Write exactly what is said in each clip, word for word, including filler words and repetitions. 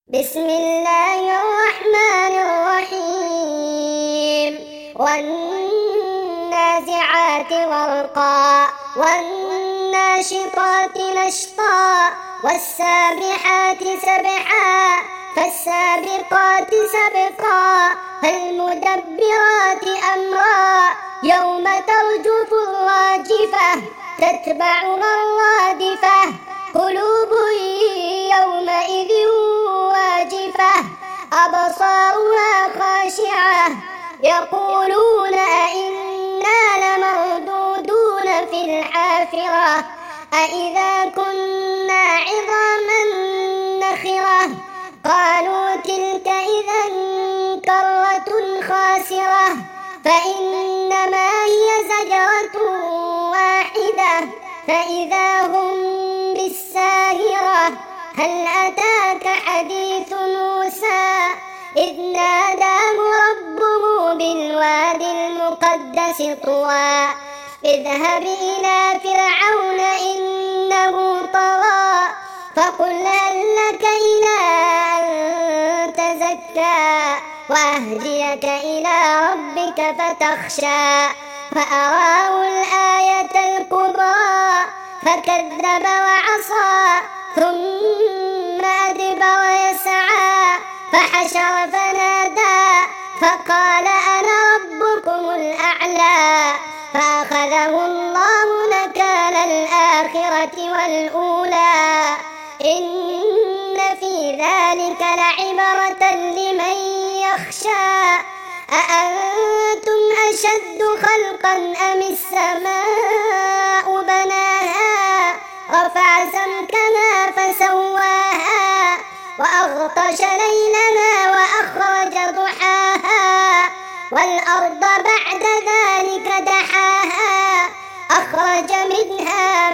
بسم الله الرحمن الرحيم والنازعات غرقا والناشطات نشطا والسابحات سبحا فالسابقات سبقا فالمدبرات أمرا يوم ترجف الراجفة تتبعها الرادفة قلوب يومئذ واجفة أبصارها خاشعة يقولون أئنا لمردودون في الحافرة أئذا كنا عظاما نخرة قالوا تلك إذا كرة خاسرة فإنما هي زجرة واحدة فإذا هم بالساهرة هل أتاك حديث موسى إذ ناداه ربه بالواد المقدس طوى اذهب إلى فرعون إنه طغى فقل هل لك إلى أن تزكى وأهديك إلى ربك فتخشى فأراه الآية الكبرى فكذب وعصى ثم أدبر يسعى فحشر فنادى فقال أنا ربكم الأعلى فأخذه الله نكال الآخرة والأولى إن في ذلك لعبرة لمن يخشى أأنتم أشد خلقا أم السماء بناها رفع سمكها فسواها وأغطش ليلها وأخرج ضحاها والأرض بعد ذلك دحاها أخرج منها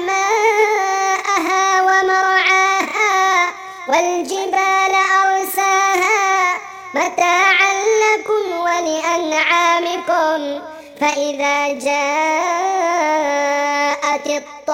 ماءها ومرعاها والجبال أرساها متاعا لكم ولأنعامكم فإذا جاءت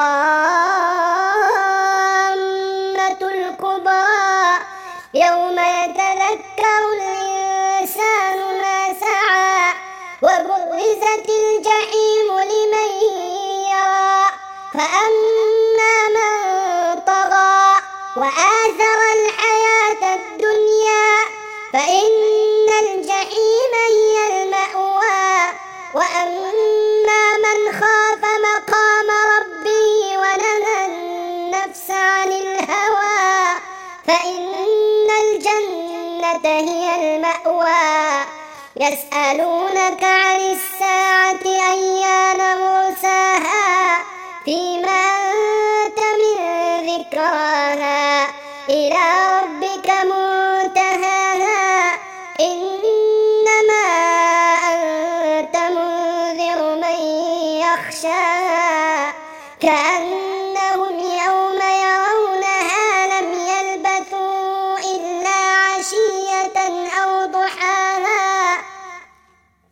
الطامة الكبرى يوم يتذكر الإنسان ما سعى وبرزت الجحيم لمن يرى فأما من طغى وآثر الحياة الدنيا فإن الجحيم هي المأوى وأما من خاف مقام ربه ونهى النفس عن الهوى فإن الجنة هي المأوى يسألونك عن الساعة أيان مرساها